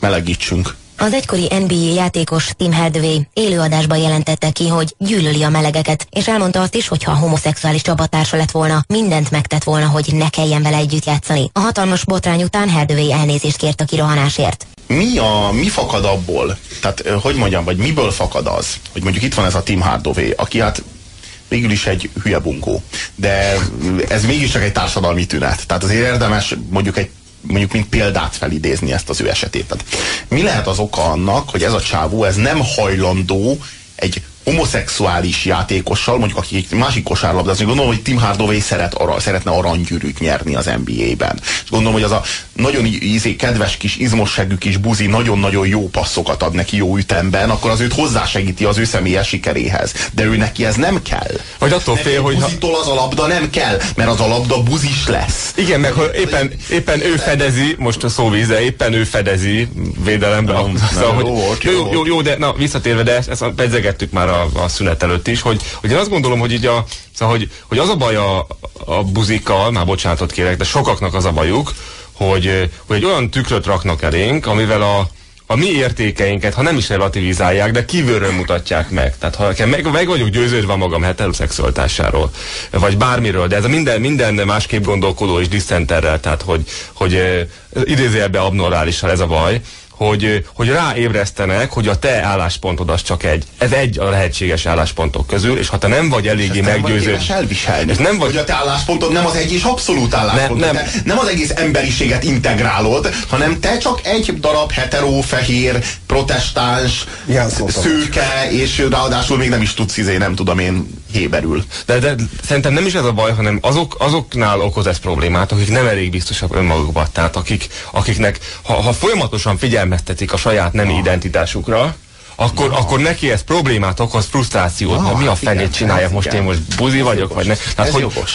melegítsünk. Az egykori NBA játékos Tim Hardaway élőadásban jelentette ki, hogy gyűlöli a melegeket, és elmondta azt is, hogy ha homoszexuális csapattársa lett volna, mindent megtett volna, hogy ne kelljen vele együtt játszani. A hatalmas botrány után Hardaway elnézést kért a kirohanásért. Mi fakad abból? Tehát, hogy mondjam, vagy miből fakad az, hogy mondjuk itt van ez a Tim Hardaway, aki hát végül is egy hülye bunkó. De ez mégiscsak egy társadalmi tünet. Tehát azért érdemes mondjuk mint példát felidézni ezt az ő esetét. Tehát mi lehet az oka annak, hogy ez a csávó ez nem hajlandó egy homoszexuális játékossal, mondjuk aki egy másik kosárlabdázni, gondolom, hogy Tim Hardaway szeretne aranygyűrűt nyerni az NBA-ben. És gondolom, hogy az a nagyon kedves kis, izmossegű kis buzi nagyon-nagyon jó passzokat ad neki jó ütemben, akkor az őt hozzásegíti az ő személyes sikeréhez. De ő neki ez nem kell. Vagy attól fél, hogy buzitól az a labda nem kell, mert az a labda buzis lesz. Igen, meg éppen ő fedezi, most a szóvíze, éppen ő fedezi védelemben. Jó, de na, visszatérve, de ezt pedzegettük már a szünet előtt is, hogy én azt gondolom, hogy így hogy az a baj a buzikkal, már bocsánatot kérek, de sokaknak az a bajuk, hogy egy olyan tükröt raknak elénk, amivel a mi értékeinket, ha nem is relativizálják, de kívülről mutatják meg. Tehát ha meg vagyok győződve magam heteroszexualitásáról, vagy bármiről, de ez a minden másképp gondolkodó és diszenterrel, tehát hogy idézőjelben abnormálisan ez a baj, hogy ráébresztenek, hogy a te álláspontod az csak ez egy a lehetséges álláspontok közül, és ha te nem vagy eléggé meggyőző... És nem vagy, hogy a te álláspontod nem az egy és abszolút álláspont. Nem az egész emberiséget integrálod, hanem te csak egy darab hetero, fehér, protestáns, szőke, és ráadásul még nem is tudsz nem tudom én, héberül. De szerintem nem is ez a baj, hanem azoknál okoz ez problémát, akik nem elég biztosak önmagukban. Tehát akiknek, ha folyamatosan figyelmeztetik a saját nemi identitásukra, akkor neki ez problémát okoz, frusztrációt, mi a fenét csináljak most, én most buzi vagyok, vagy ne. Tehát, ez jogos.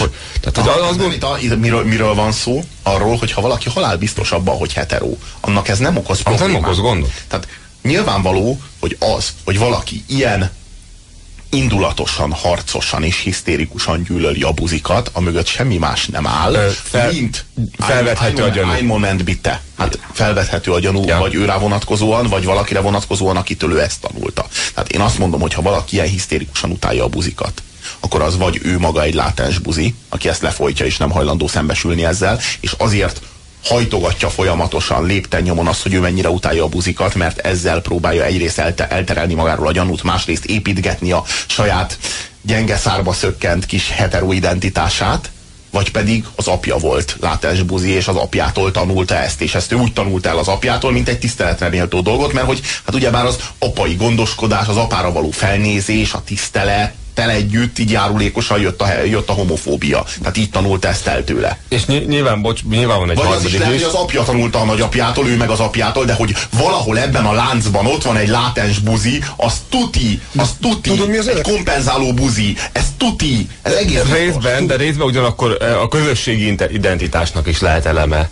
Miről van szó? Arról, hogy ha valaki halálbiztos abban, hogy hetero, annak ez nem okoz problémát. Nem okoz gondot. Tehát nyilvánvaló, hogy hogy valaki ilyen indulatosan, harcosan és hisztérikusan gyűlöli a buzikat, amögött semmi más nem áll, mint felvethető a gyanú. Ein Moment bitte. Hát felvethető a gyanú, vagy őrá vonatkozóan, vagy valakire vonatkozóan, akitől ő ezt tanulta. Tehát én azt mondom, hogy ha valaki ilyen hisztérikusan utálja a buzikat, akkor az vagy ő maga egy látens buzi, aki ezt lefolytja és nem hajlandó szembesülni ezzel, és azért hajtogatja folyamatosan lépten nyomon azt, hogy ő mennyire utálja a buzikat, mert ezzel próbálja egyrészt elterelni magáról a gyanút, másrészt építgetni a saját gyenge szárba szökkent kis hetero identitását, vagy pedig az apja volt látens buzi, és az apjától tanulta ezt, és ezt ő úgy tanulta el az apjától, mint egy tiszteletre méltó dolgot, mert hogy hát ugyebár az apai gondoskodás, az apára való felnézés, a tisztelet, együtt így járulékosan jött a homofóbia. Tehát így tanult ezt el tőle. És nyilván van egy harmadik is. Hogy az apja tanulta a nagyapjától, ő meg az apjától, de hogy valahol ebben a láncban ott van egy látens buzi, az tuti. Tudom, mi az egy kompenzáló buzi. Ez tuti. Ez egész részben, de részben ugyanakkor a közösségi identitásnak is lehet eleme.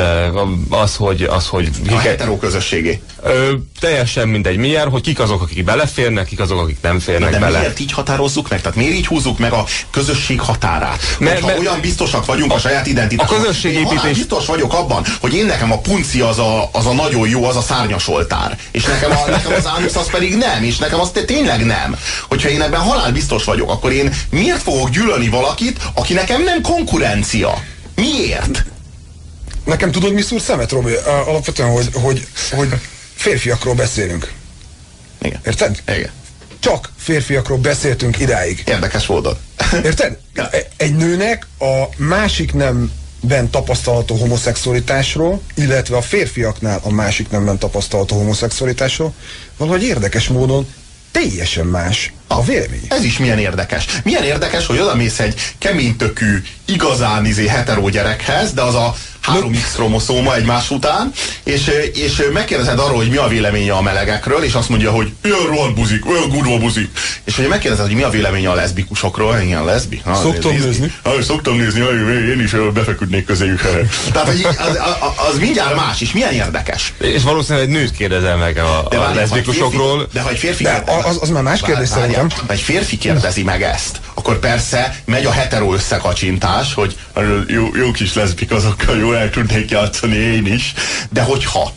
Az, hogy a hetero közösségé. Teljesen mindegy miért, hogy kik azok, akik beleférnek, kik azok, akik nem férnek de bele. Miért így határozzuk meg? Tehát miért így húzzuk meg a közösség határát? Ha olyan biztosak vagyunk a saját identitásban. A közösségépítés... biztos vagyok abban, hogy én nekem a punci az a nagyon jó, az a szárnyas oltár. És nekem az ánusz az pedig nem, és nekem az tényleg nem. Hogyha én ebben halálbiztos vagyok, akkor én miért fogok gyűlölni valakit, aki nekem nem konkurencia? Miért? Nekem tudod, mi szúr szemet, Robi? Alapvetően, hogy férfiakról beszélünk. Igen. Érted? Igen. Csak férfiakról beszéltünk idáig. Érdekes volt. Érted? Egy nőnek a másik nemben tapasztalható homoszexualitásról, illetve a férfiaknál a másik nemben tapasztalható homoszexualitásról valahogy érdekes módon teljesen más a vélemény. Ez is milyen érdekes. Milyen érdekes, hogy odamész egy keménytökű, igazán hetero gyerekhez, de az a 3X kromoszóma egymás után, és megkérdezed arról, hogy mi a véleménye a melegekről, és azt mondja, hogy olyan rohadt buzik, olyan gurva buzik. És hogyha megkérdezed, hogy mi a véleménye a leszbikusokról, ilyen leszbi? Szoktam nézni. Szoktam nézni, én is befeküdnék közéjük. Tehát az mindjárt más, és milyen érdekes. És valószínűleg egy nőt kérdezel meg a leszbikusokról. De ha egy férfi az már más kérdés szerintem. Ha egy férfi kérdezi meg ezt, akkor persze megy a hetero összekacsintás, hogy jó kis leszbik azokkal jól el tudnék játszani én is, de hogyha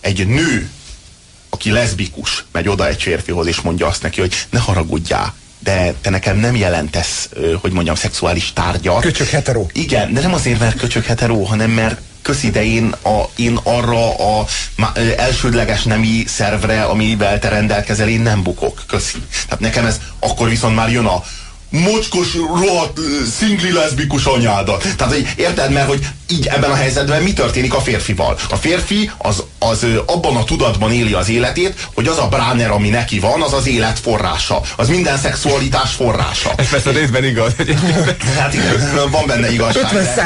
egy nő, aki leszbikus, megy oda egy férfihoz, és mondja azt neki, hogy ne haragudjál, de te nekem nem jelentesz, hogy mondjam, szexuális tárgyat. Köcsög hetero. Igen, de nem azért, mert köcsög hetero, hanem mert közidején én arra a elsődleges nemi szervre, amivel te rendelkezel, én nem bukok. Köszi. Tehát nekem ez akkor viszont már jön a mocskos, rohadt, szingli leszbikus anyádat. Tehát, hogy érted, mert hogy így ebben a helyzetben mi történik a férfival? A férfi az abban a tudatban éli az életét, hogy az a bráner, ami neki van, az az élet forrása. Az minden szexualitás forrása. Ez persze részben igaz. Hát igen, van benne igazság.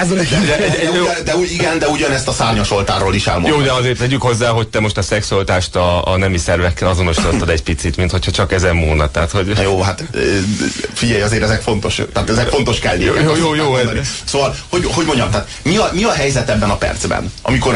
50%. De ugyanezt a szárnyasoltárról is elmondom. Jó, de azért tegyük hozzá, hogy te most a szexualitást a nemi szervekkel azonosítottad egy picit, mint hogyha csak ezen múlna. Tehát, hogy... Jó, hát figyelj, azért ezek fontos, tehát ezek fontos kellékek. Jó. Szóval, hogy mondjam, tehát mi a helyzet ebben a percben?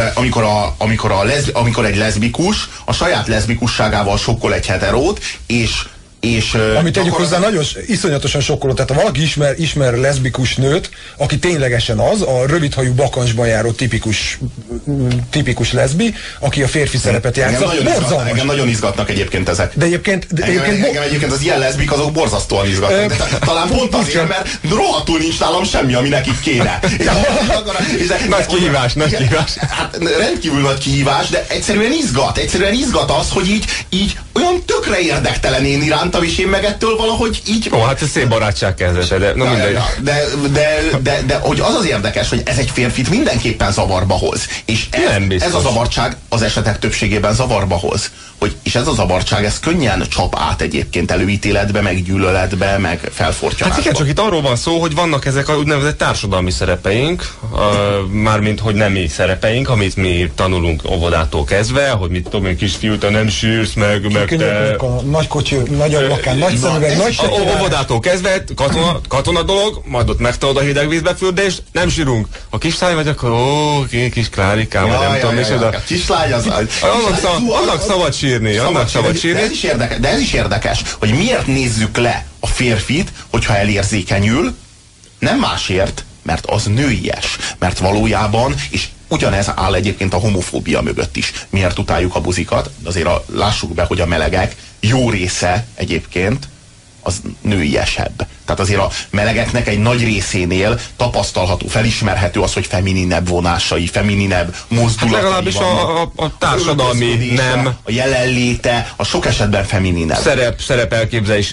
Amikor egy leszbikus a saját leszbikusságával sokkol egy heterót, és amit tegyük hozzá, nagyon iszonyatosan sokkoló. Tehát ha valaki ismer leszbikus nőt, aki ténylegesen az, a rövidhajú bakancsban járó tipikus leszbi, aki a férfi szerepet játszik. Engem nagyon izgatnak egyébként ezek. De egyébként egyébként az ilyen leszbik, azok borzasztóan izgatnak. Talán pont azért, mert rohadtul nincs nálam semmi, ami nekik kéne. Nagy kihívás. Hát rendkívül nagy kihívás, de egyszerűen izgat az, hogy így olyan tökre érdektelen én irántam, és én meg ettől valahogy így... Ó, hát ez szép barátság kezdete, de na mindegy. De hogy az érdekes, hogy ez egy férfit mindenképpen zavarba hoz. És ez a zavartság az esetek többségében zavarba hoz. És ez a zavartság, ez könnyen csap át egyébként előítéletbe, meg gyűlöletbe, meg felfortyolásba. Hát igen, csak itt arról van szó, hogy vannak ezek a úgynevezett társadalmi szerepeink, mármint hogy nemi szerepeink, amit mi tanulunk óvodától kezdve, hogy mit tudom én, kisfiú, te nem sírsz, meg te... Nagy kocsi, nagy ablakán, nagy szemüveg, nagy sekével. Óvodától kezdve, katona dolog, majd ott megtalod a hideg vízbe fürdést, nem sírunk. Ha kislány vagy, akkor kis Klárikám, nem tudom, és oda... Kislány az... Annak szabad sírni, annak szabad sírni. De ez is érdekes, hogy miért nézzük le a férfit, hogyha elérzékenyül, nem másért, mert az nőies. Mert valójában, és ugyanez áll egyébként a homofóbia mögött is. Miért utáljuk a buzikat? Azért lássuk be, hogy a melegek jó része egyébként az nőiesebb. Tehát azért a melegeknek egy nagy részénél tapasztalható, felismerhető az, hogy femininebb vonásai, femininebb mozdulatai. Hát legalábbis a társadalmi nem. A jelenléte, a sok esetben femininebb. Szerep elképzelés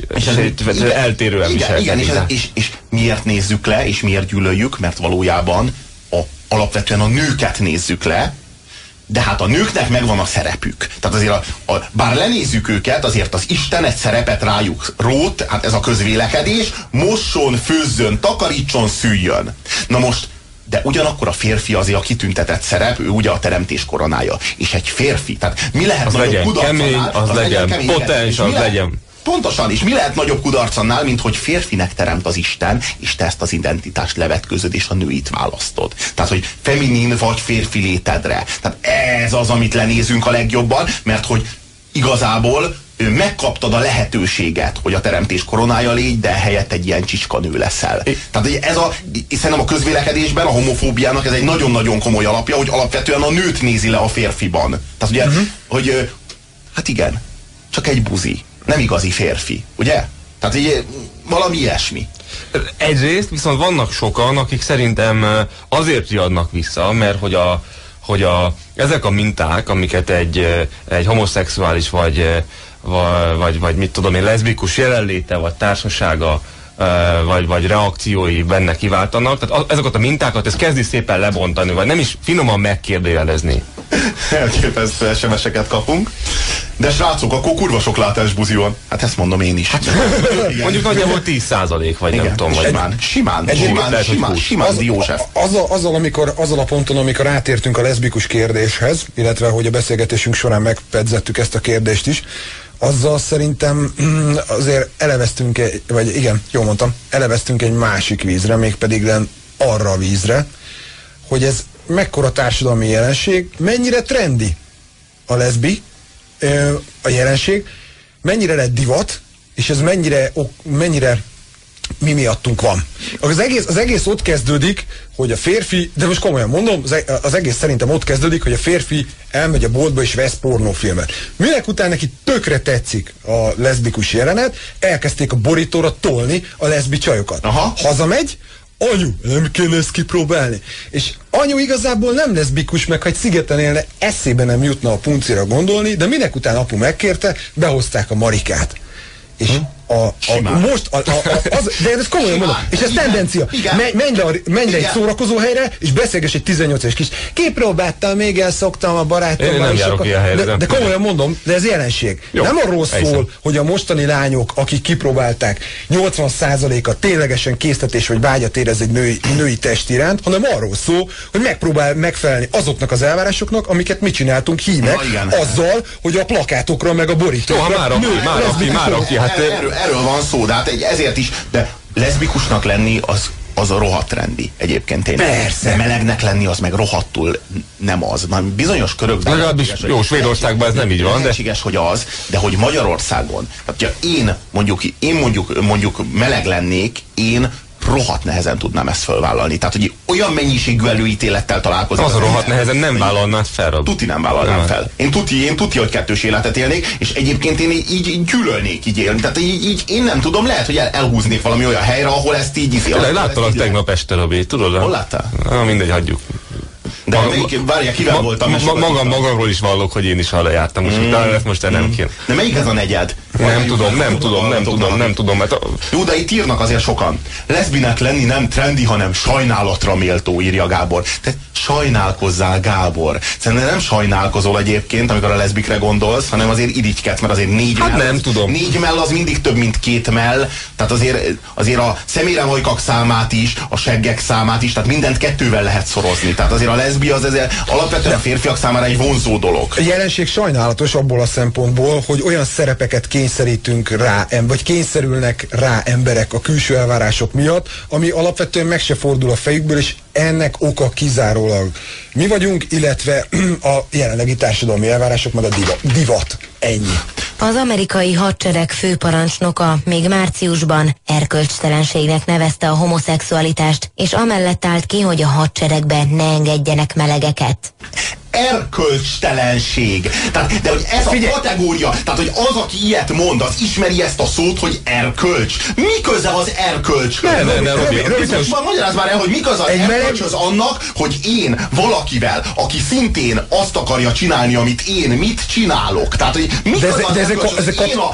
eltérően viselkedik. És miért nézzük le, és miért gyűlöljük? Mert valójában alapvetően a nőket nézzük le, de hát a nőknek megvan a szerepük. Tehát azért bár lenézzük őket, azért az Isten egy szerepet rájuk rót, hát ez a közvélekedés, mosson, főzzön, takarítson, szüljön. Na most, de ugyanakkor a férfi azért a kitüntetett szerep, ő ugye a teremtés koronája. És egy férfi, tehát mi lehet az nagyobb kudarcannál? Az legyen kemény, potens, az legyen. Pontosan, és mi lehet nagyobb kudarc annál, mint hogy férfinek teremt az Isten, és te ezt az identitást levetközöd, és a nőit választod. Tehát, hogy feminin vagy férfi létedre. Tehát ez az, amit lenézünk a legjobban, mert hogy igazából megkaptad a lehetőséget, hogy a teremtés koronája légy, de helyett egy ilyen csicskanő leszel. Tehát ez szerintem a közvélekedésben, a homofóbiának ez egy nagyon-nagyon komoly alapja, hogy alapvetően a nőt nézi le a férfiban. Tehát ugye, hogy hát igen, csak egy buzi. Nem igazi férfi, ugye? Tehát így valami ilyesmi. Egyrészt viszont vannak sokan, akik szerintem azért riadnak vissza, mert hogy ezek a minták, amiket egy homoszexuális vagy mit tudom én, leszbikus jelenléte, vagy társasága, vagy reakciói benne kiváltanak. Tehát ezeket a mintákat ez kezdi szépen lebontani, vagy nem is finoman megkérdőjelezni. Elképesztő SMS-eket kapunk. De srácok, akkor kurva sok látás buzi van. Hát ezt mondom én is. Hát, mondjuk nagyjából 10% vagy igen, nem tudom. Vagy simán Diózsef. Azzal a ponton, amikor átértünk a leszbikus kérdéshez, illetve hogy a beszélgetésünk során megpedzettük ezt a kérdést is, azzal szerintem azért eleveztünk, eleveztünk egy másik vízre, mégpedig arra a vízre, hogy ez mekkora társadalmi jelenség, mennyire trendi a leszbi, a jelenség, mennyire lett divat, és ez mennyire mi miattunk van. Az egész ott kezdődik, hogy a férfi, de most komolyan mondom, az egész szerintem ott kezdődik, hogy a férfi elmegy a boltba és vesz pornófilmet. Minek után neki tökre tetszik a leszbikus jelenet, elkezdték a borítóra tolni a leszbi csajokat. Aha. Hazamegy, anyu, nem kéne ezt kipróbálni. És anyu igazából nem leszbikus, meg ha egy szigeten élne, eszébe nem jutna a puncira gondolni, de minek után apu megkérte, behozták a Marikát. És de ez komolyan mondom, és ez tendencia. Menj egy szórakozó helyre, és beszélges egy 18 éves kis. Kipróbáltam, még elszoktam a barátommal. De komolyan mondom, de ez jelenség. Jó, nem arról szól, hogy a mostani lányok, akik kipróbálták, 80%-a ténylegesen késztetés vagy vágyat érez egy női test iránt, hanem arról szól, hogy megpróbál megfelelni azoknak az elvárásoknak, amiket mi csináltunk hímek, azzal, hogy a plakátokra meg a borítókra. Már aki, hát erről van szó, de hát ezért is, de leszbikusnak lenni az a rohadt trendi egyébként tényleg. Persze. De melegnek lenni az meg rohadtul nem az. Na, bizonyos körökben... Legalábbis jó, Svédországban ez nem így van, de... Lehetséges, hogy az, de hogy Magyarországon, hát, én mondjuk meleg lennék, én rohadt nehezen tudnám ezt felvállalni. Tehát, hogy olyan mennyiségű előítélettel találkozom. Az rohadt nehezen nem vállalnád fel, Robi. Tuti nem vállalnám fel. Én tuti, hogy kettős életet élnék, és egyébként én így gyűlölnék így élni. Tehát így én nem tudom, lehet, hogy elhúznék valami olyan helyre, ahol ezt így iszi. Láttalak tegnap este, Robi, tudod? Hol láttál? Mindegy, hagyjuk. De várjál, kivel voltam? Magamról is vallok, hogy én is arra jártam, most nem kéne. De melyik ez a negyed? Nem tudom. Jó, de itt írnak azért sokan. Leszbinek lenni nem trendi, hanem sajnálatra méltó, írja Gábor. Te sajnálkozzál, Gábor. Szerintem nem sajnálkozol egyébként, amikor a leszbikre gondolsz, hanem azért irigykedsz, mert azért 4 mell. Nem tudom. 4 mell az mindig több, mint 2 mell. Tehát azért a szeméremajkak számát is, a seggek számát is, tehát mindent 2-vel lehet szorozni. Tehát azért a leszbi az alapvetően a férfiak számára egy vonzó dolog. A jelenség sajnálatos abból a szempontból, hogy olyan szerepeket kényszerítünk rá, vagy kényszerülnek rá emberek a külső elvárások miatt, ami alapvetően meg se fordul a fejükből, és ennek oka kizárólag mi vagyunk, illetve a jelenlegi társadalmi elvárások, meg a divat. Ennyi. Az amerikai hadsereg főparancsnoka még márciusban erkölcstelenségnek nevezte a homoszexualitást, és amellett állt ki, hogy a hadseregbe ne engedjenek melegeket. Erkölcstelenség. Tehát, de hogy ez a kategória, tehát hogy az, aki ilyet mond, az ismeri ezt a szót, hogy erkölcs. Mi köze az erkölcs? Magyarázd már el, hogy mi köze az erkölcshöz annak, hogy én valakivel, aki szintén azt akarja csinálni, amit én, mit csinálok. Tehát, hogy mi köze az erkölcshöz?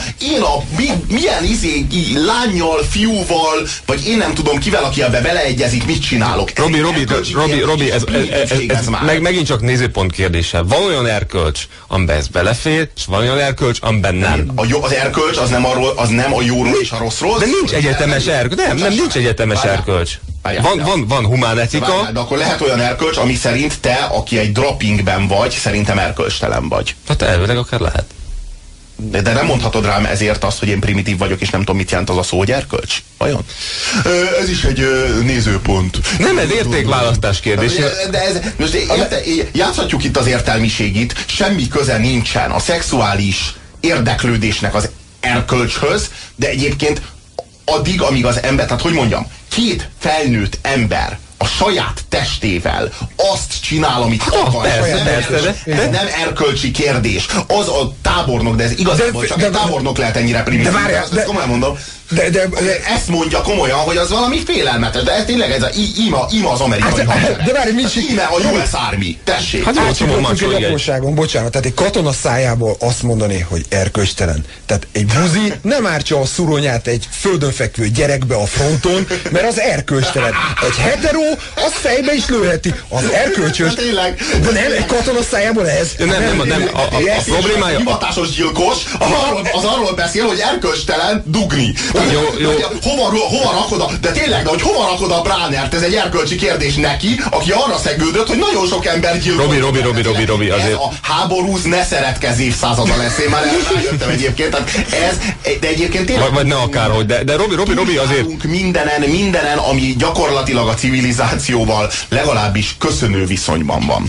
Milyen lánnyal, fiúval, vagy én nem tudom kivel, aki ebbe beleegyezik, mit csinálok. Robi, ez megint csak nézőpont kérdése. Van olyan erkölcs, amiben ez belefér, és van olyan erkölcs, amiben nem. Az erkölcs az nem a jóról és a rosszról. De nincs egyetemes erkölcs. Nem, nincs egyetemes erkölcs. Van humán etika. De akkor lehet olyan erkölcs, ami szerint te, aki egy droppingben vagy, szerintem erkölcstelen vagy. Hát elvileg akár lehet. De nem mondhatod rám ezért azt, hogy én primitív vagyok, és nem tudom, mit jelent az a szó, hogy erkölcs? Vajon? Ez is egy nézőpont. Nem, ez értékválasztás kérdése. De most játszhatjuk itt az értelmiségit, semmi köze nincsen a szexuális érdeklődésnek az erkölcshöz, de egyébként addig, amíg az ember, tehát hogy mondjam, 2 felnőtt ember a saját testével azt csinál, amit akar. Ez nem erkölcsi kérdés. Az a tábornok, de ez igazából csak egy tábornok lehet ennyire primitív. Ezt komolyan mondom. De ezt mondja komolyan, hogy az valami félelmetes, de ez tényleg ez ima az amerikai hadsereg. De várj, ime a US Army. Tessék. Hát egy apróságon, bocsánat, tehát egy katona szájából azt mondani, hogy erkölcstelen. Tehát egy buzi nem ártsa a szuronyát egy földön fekvő gyerekbe a fronton, mert az erkölcstelen. Egy hetero, az fejbe is lőheti. Az erkölcsös. De nem, egy katona szájából ez. Nem. A problémája... Hivatásos gyilkos, az arról beszél, hogy erkölcstelen dugni. Jó. Hova rakod de tényleg, de hogy hova rakod a Bránert? Ez egy erkölcsi kérdés neki, aki arra szegődött, hogy nagyon sok ember gyilkol. Robi, azért. A háborúz ne szeretkezz évszázada lesz, én már eljöttem egyébként. Tehát de egyébként tényleg... Vagy ne akárhogy, de Robi azért... Mindenen, ami gyakorlatilag a civilizációval legalábbis köszönő viszonyban van.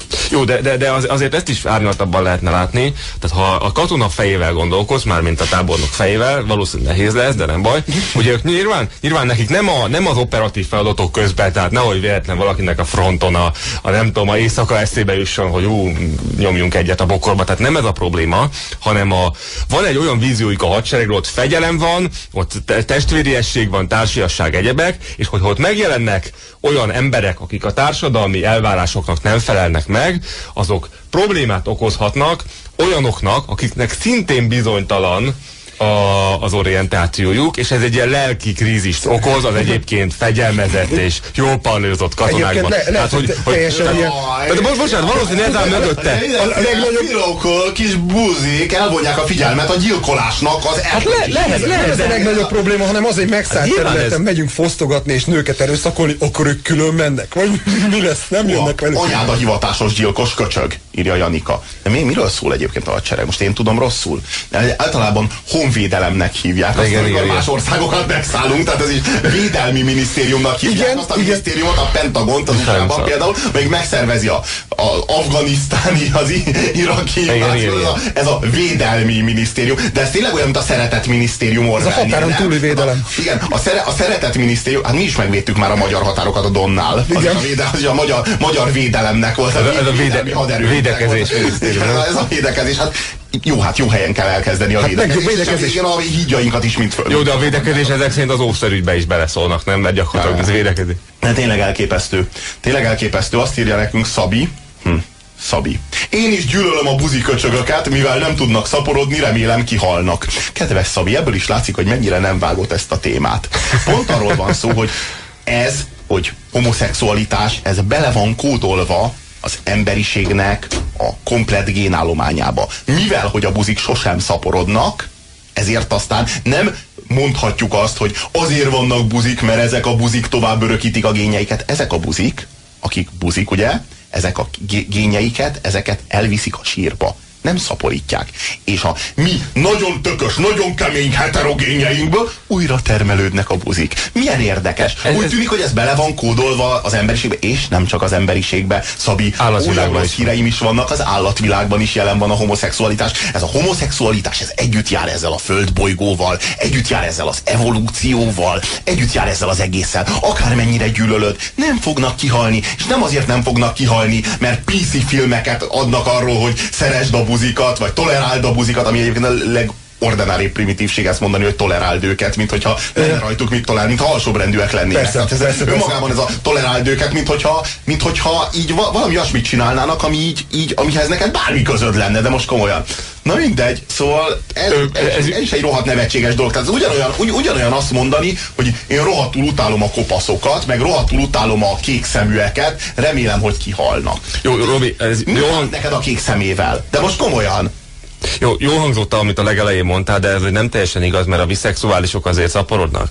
Jó, de azért ezt is árnyaltabban lehetne látni. Tehát ha a katona fejével gondolkoz, már mint a tábornok fejével, valószínűleg nehéz lesz, de nem baj. Ugye ők nyilván nekik nem az operatív feladatok közben, tehát nehogy véletlen valakinek a fronton a nem tudom, a éjszaka eszébe jusson, hogy nyomjunk egyet a bokorba. Tehát nem ez a probléma, hanem van egy olyan víziójuk a hadseregről, ott fegyelem van, ott testvériesség van, társiasság, egyebek, és hogy ott megjelennek olyan emberek, akik a társadalmi elvárásoknak nem felelnek meg, azok problémát okozhatnak olyanoknak, akiknek szintén bizonytalan az orientációjuk, és ez egy ilyen lelki krízist okoz az egyébként fegyelmezett és jól panőzott katonákban. Bocsánat, valószínűleg ez áll mögötte. A legnagyobb kis buzik elvonják a figyelmet a gyilkolásnak az lehet ez a legnagyobb probléma, hanem az, hogy megszállt területen megyünk fosztogatni és nőket erőszakolni, akkor ők külön mennek. Vagy mi lesz? Nem jönnek velük. Anyád a hivatásos gyilkos köcsög, írja Janika. De miről szól egyébként a hadsereg? Most én tudom rosszul. Általában honvédelemnek hívják. Igen, más országokat megszállunk, tehát ez is védelmi minisztériumnak hívják. Azt a minisztériumot, a Pentagont az USA-ban például, még megszervezi az afganisztáni, az iraki ez a védelmi minisztérium. De ez tényleg olyan, mint a szeretet minisztérium Orwell. Ez a határon túli védelem. Igen, a szeretet minisztérium, hát mi is megvédtük már a magyar határokat a Donnál. Az a magyar védelemnek volt ez a védekezés minisztérium. Ez a védekezés, hát jó helyen kell elkezdeni a védekezés. Igen, a hídjainkat is mind föl. Jó, de a védekezés ezek szerint az óvszerügybe is beleszólnak, nem? Mert gyakorlatilag ez védekezés. De tényleg elképesztő. Tényleg elképesztő. Azt írja nekünk Szabi. Szabi. Én is gyűlölöm a buziköcsögöket, mivel nem tudnak szaporodni, remélem kihalnak. Kedves Szabi, ebből is látszik, hogy mennyire nem vágott ezt a témát. Pont arról van szó, hogy homoszexualitás, ez bele van kódolva az emberiségnek a komplett génállományába. Mivel, hogy a buzik sosem szaporodnak, ezért aztán nem mondhatjuk azt, hogy azért vannak buzik, mert ezek a buzik tovább örökítik a génjeiket. Ezek a buzik, akik buzik, ugye, ezek a génjeiket, ezeket elviszik a sírba. Nem szaporítják. És a mi nagyon tökös, nagyon kemény heterogénjeinkből újra termelődnek a buzik. Milyen érdekes. Úgy tűnik, hogy ez bele van kódolva az emberiségbe, és nem csak az emberiségbe. Szabi, olyan rossz híreim is vannak, az állatvilágban is jelen van a homoszexualitás. Ez a homoszexualitás, ez együtt jár ezzel a földbolygóval, együtt jár ezzel az evolúcióval, együtt jár ezzel az egésszel. Akármennyire gyűlölöd, nem fognak kihalni, és nem azért nem fognak kihalni, mert PC filmeket adnak arról, hogy szeresd a buzikat, vagy toleráld a buzikat, ami egyébként a legordináribb primitívség ezt mondani, hogy toleráld őket, mint hogyha nem rajtuk mit tolerál, mintha alsóbrendűek lennének. Persze. Önmagában ez a toleráld őket, mint hogyha így valami olyasmit csinálnának, amihez neked bármi közöd lenne, de most komolyan. Na mindegy, szóval ez is egy rohadt nevetséges dolog. Tehát ez ugyanolyan azt mondani, hogy én rohadtul utálom a kopaszokat, meg rohadtul utálom a kék szeműeket, remélem, hogy kihalnak. Jó, Robi, ez jó neked a kék szemével, de most komolyan. Jó hangzott, amit a legelején mondtál, de ez nem teljesen igaz, mert a biszexuálisok azért szaporodnak.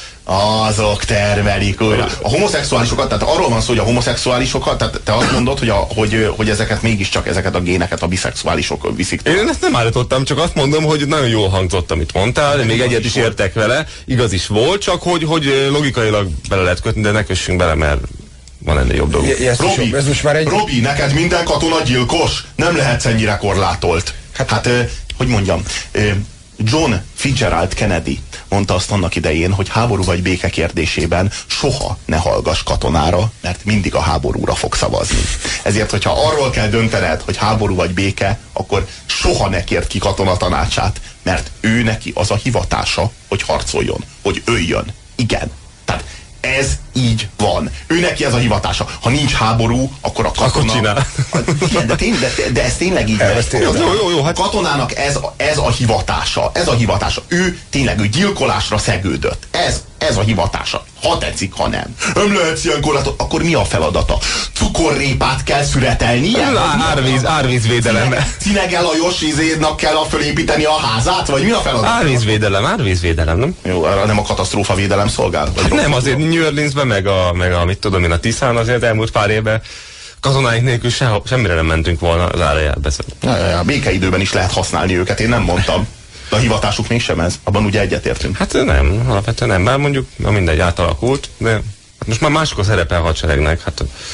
Azok termelik újra. A homoszexuálisokat, tehát arról van szó, hogy a homoszexuálisokat, tehát te azt mondod, hogy ezeket mégiscsak, ezeket a géneket a biszexuálisok viszik tovább. Én ezt nem állítottam, csak azt mondom, hogy nagyon jól hangzott, amit mondtál, de még egyet is értek vele, igaz is volt, csak hogy logikailag bele lehet kötni, de ne kössünk bele, mert van ennél jobb dolog. Robi, neked minden katona gyilkos? Nem lehetsz ennyire korlátolt. Hát hogy mondjam, John Fitzgerald Kennedy mondta azt annak idején, hogy háború vagy béke kérdésében soha ne hallgass katonára, mert mindig a háborúra fog szavazni. Ezért, hogyha arról kell döntened, hogy háború vagy béke, akkor soha ne kérd ki katona tanácsát, mert ő neki az a hivatása, hogy harcoljon, hogy öljön. Igen. Tehát ez így van. Ő neki ez a hivatása. Ha nincs háború, akkor a katona... Igen, de ez tényleg így. Jó, hát... A katonának ez a hivatása. Ez a hivatása. Ő tényleg gyilkolásra szegődött. Ez a hivatása. Ha tetszik, ha nem. Nem lehetsz ilyen korlátot, akkor mi a feladata? Cukorrépát kell szüretelni? Árvízvédelem. Cinege Lajos izédnak kell fölépíteni a házát? Vagy mi a feladata? Árvízvédelem, nem? Jó, arra nem a katasztrófavédelem szolgál? Hát nem, azért New Orleansben, meg a mit tudom én, a Tiszán azért elmúlt pár évben katonáink nélkül semmire nem mentünk volna az áraját A békeidőben is lehet használni őket, én nem mondtam. De a hivatásuk mégsem ez, abban ugye egyetértünk. Hát nem, alapvetően nem, bár mondjuk mindegy átalakult, de hát most már mások a szerepe a hadseregnek, hát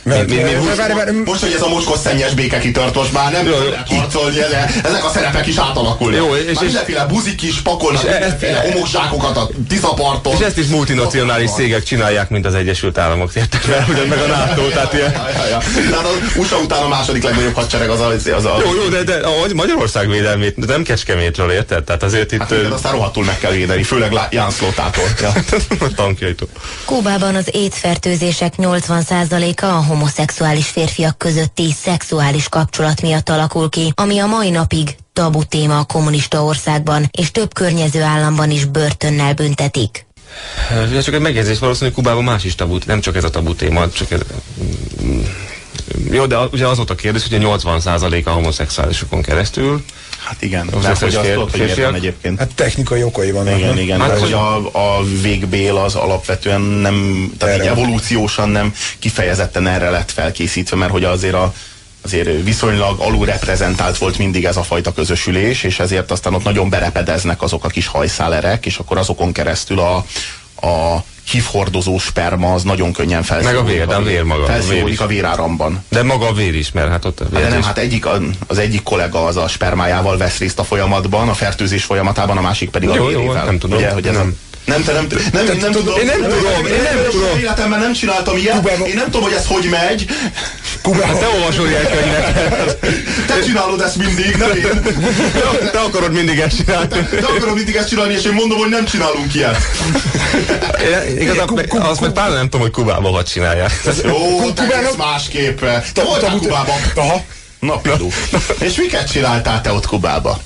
Most, hogy ez a mocskos szennyes béke kitört, most már nem lehet harcolni, ezek a szerepek is átalakulnak. Jó, és mindenféle buzik is pakolnak, mindenféle homokzsákokat a Tiszaparton. És ezt is multinacionális cégek csinálják, mint az Egyesült Államok, érted? Mert ugyan meg a NATO, tehát ilyen... Tehát az USA után a második legnagyobb hadsereg az a... Jó, de a Magyarország védelmét, nem Kecskemétről, érted? Tehát azért itt... Hát igen, aztán rohadtul meg kell védeni, főleg Ján Szlótától. A tankjaitól. Kúbában az AIDS-fertőzések 80%-a a homoszexuális férfiak közötti szexuális kapcsolat miatt alakul ki, ami a mai napig tabu téma a kommunista országban, és több környező államban is börtönnel büntetik. Csak egy megjegyzés, valószínűleg Kubában más is tabu, nem csak ez a tabu téma, csak ez... Jó, de ugye az volt a kérdés, hogy a 80% a homoszexuálisokon keresztül. Hát igen, mert hogy azt tudod, hogy miért van egyébként. Hát technikai okai vannak. Igen, hát, hogy a végbél az alapvetően nem, tehát evolúciósan nem kifejezetten erre lett felkészítve, mert hogy azért viszonylag alulreprezentált volt mindig ez a fajta közösülés, és ezért aztán ott nagyon berepedeznek azok a kis hajszálerek, és akkor azokon keresztül a HIV-hordozó sperma az nagyon könnyen felszívódik. Meg a vér maga. Felszívódik a véráramban. De maga a vér is, mert hát ott a vér. De nem, hát az egyik kollega az a spermájával vesz részt a folyamatban, a fertőzés folyamatában, a másik pedig a vérével. Nem tudom. Ugye, hogy ez nem tudom. Én nem tudom. Életemben nem csináltam ilyet. Én nem tudom, hogy ez hogy megy. Hát te olvasol ilyen könyvet. Te csinálod ezt mindig, nem én. Te akarod mindig ezt csinálni. Te akarod mindig ezt csinálni, és én mondom, hogy nem csinálunk ilyet. Igazából azt meg pár nem tudom, hogy Kubában hogy csinálják. Jó, te egész másképp. Te voltál Kubában? Aha. Na, Pidu. És miket csináltál te ott Kubába?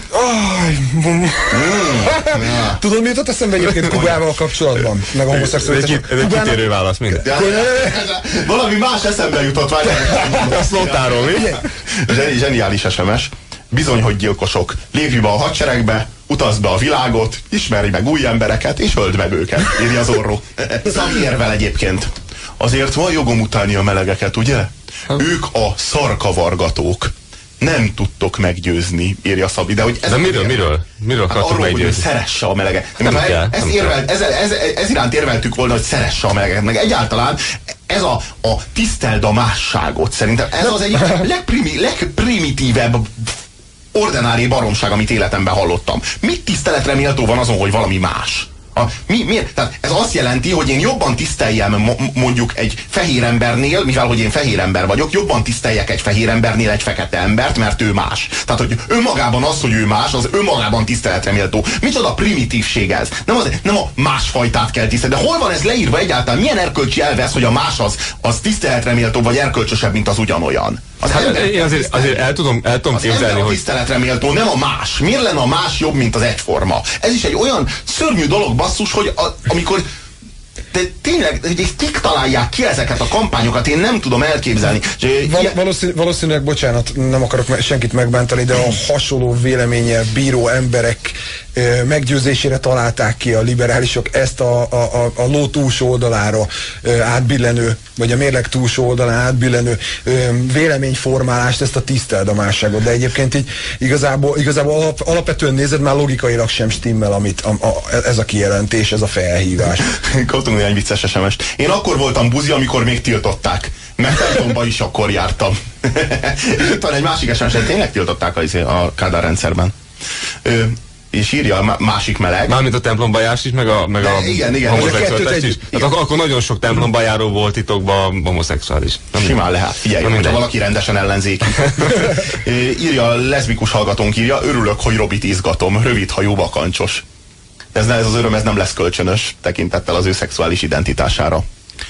Tudod, mi jutott eszembe egyébként Kubával kapcsolatban? Meg a homoszexualitás. Ez egy kitérő válasz, minden. Valami más eszembe jutott, várjál. Azt mondtáról, mi? Zseniális SMS. Bizony, hogy gyilkosok. Lépj be a hadseregbe, utazd be a világot, ismerj meg új embereket, és öld meg őket, írja az Orró. Szakérvel egyébként. Azért van jogom utálni a melegeket, ugye? Ők a szarkavargatók. Nem tudtok meggyőzni, írja Szabi. De, hogy de miről akartok meggyőzni? Hogy szeresse a meleget. Ez iránt érveltük volna, hogy szeresse a meleget. Meg egyáltalán ez a tiszteld a másságot. Szerintem ez az egyik legprimitívebb ordinári baromság, amit életemben hallottam. Mit tiszteletre méltó van azon, hogy valami más? Miért? Tehát ez azt jelenti, hogy én jobban tiszteljem mondjuk egy fehér embernél, mivel hogy én fehér ember vagyok, jobban tiszteljek egy fehér embernél egy fekete embert, mert ő más. Tehát, hogy önmagában az, hogy ő más, az önmagában tiszteletre méltó. Micsoda primitívség ez? Nem a másfajtát kell tisztelni. De hol van ez leírva egyáltalán? Milyen erkölcsi elvesz, hogy a más az tiszteletre méltó, vagy erkölcsösebb, mint az ugyanolyan? Én azért el tudom képzelni, hogy... tiszteletre méltó, nem a más. Miért lenne a más jobb, mint az egyforma? Ez is egy olyan szörnyű dolog, basszus, hogy amikor... De tényleg, hogy kik találják ki ezeket a kampányokat, én nem tudom elképzelni. Valószínűleg, bocsánat, nem akarok senkit megbántani, de a hasonló véleménnyel bíró emberek meggyőzésére találták ki a liberálisok ezt a ló túlsó oldalára átbillenő, vagy a mérleg túlsó oldalán átbillenő véleményformálást, ezt a tiszteld a másságot. De egyébként így igazából alapvetően nézed, már logikailag sem stimmel, amit ez a kijelentés, ez a felhívás. Kaptunk néhány vicces SMS-t. Én akkor voltam buzi, amikor még tiltották. Mert templomba is akkor jártam. És itt van egy másik SMS, tényleg tiltották a Kádár rendszerben. És írja a másik meleg. Mármint a templomba járás is, meg a homoszexuális is. Hát akkor nagyon sok templomba járó volt titokban homoszexuális. Simán lehet, figyelj, hogyha valaki rendesen ellenzéki. Írja a leszbikus hallgatónk, írja, örülök, hogy Robit izgatom, rövidhajú bakancsos. Ez az öröm, ez nem lesz kölcsönös tekintettel az ő szexuális identitására.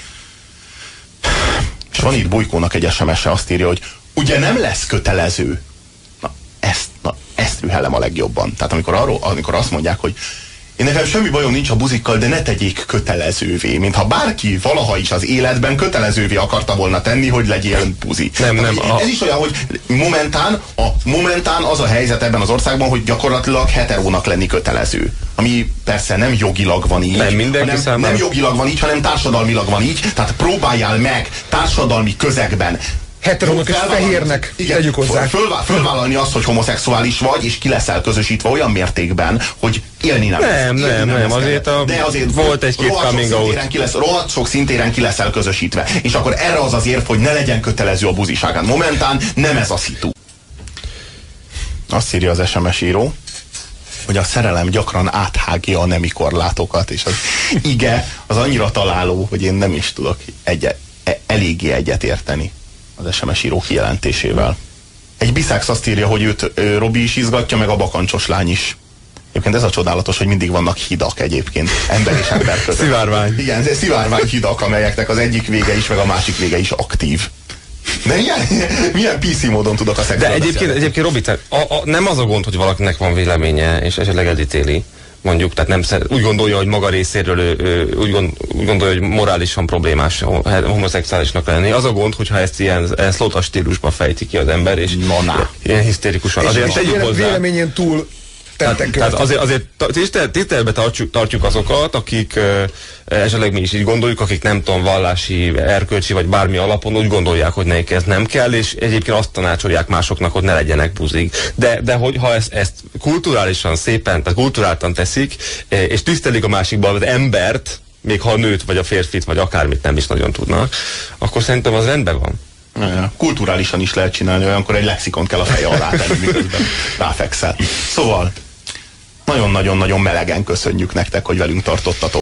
És van itt Bujkónak egy SMS-e, azt írja, hogy ugye nem lesz kötelező. Ezt rühellem a legjobban. Tehát amikor azt mondják, hogy én nekem semmi bajom nincs a buzikkal, de ne tegyék kötelezővé. Mintha bárki valaha is az életben kötelezővé akarta volna tenni, hogy legyél buzi. Ez is olyan, hogy momentán az a helyzet ebben az országban, hogy gyakorlatilag heterónak lenni kötelező. Ami persze nem jogilag van így. Nem jogilag van így, hanem társadalmilag van így. Tehát próbáljál meg társadalmi közegben heterónak és fehérnek tegyük hozzá. Fölvállalni azt, hogy homoszexuális vagy, és ki leszel közösítve olyan mértékben, hogy élni nem. Azért volt egy-két coming out. Rohadt sok szintéren ki leszel közösítve. És akkor erre az érv, hogy ne legyen kötelező a buziságán. Momentán nem ez a szitu. Azt írja az SMS író, hogy a szerelem gyakran áthágja a nemi korlátokat, és az ige az annyira találó, hogy én nem is tudok eléggé egyet érteni az SMS író kijelentésével. Egy biszex azt írja, hogy őt Robi is izgatja, meg a bakancsos lány is. Egyébként ez a csodálatos, hogy mindig vannak hidak egyébként, ember és ember között. Szivárvány. Igen, szivárvány hidak, amelyeknek az egyik vége is, meg a másik vége is aktív. De milyen PC módon tudok a szexről De egyébként Robi, nem az a gond, hogy valakinek van véleménye, és esetleg elítéli, mondjuk, tehát nem úgy gondolja, hogy maga részéről úgy gondolja, hogy morálisan problémás homoszexuálisnak lenni. Az a gond, hogyha ezt ilyen szlótas stílusban fejti ki az ember, és ilyen hisztérikusan. Azért tegyük hozzá. Véleményen túl tehát azért tiszteletbe tartjuk azokat, akik esetleg mi is így gondoljuk, akik nem tudom, vallási, erkölcsi vagy bármi alapon úgy gondolják, hogy nekik ez nem kell, és egyébként azt tanácsolják másoknak, hogy ne legyenek buzik. De hogyha ezt kulturálisan szépen, tehát kulturáltan teszik, és tisztelik a másikban az embert, még ha a nőt, vagy a férfit, vagy akármit nem is nagyon tudnak, akkor szerintem az rendben van. Kulturálisan is lehet csinálni, olyankor egy lexikon kell a feje alá tenni, miközben ráfekszel. Szóval nagyon-nagyon-nagyon melegen köszönjük nektek, hogy velünk tartottatok.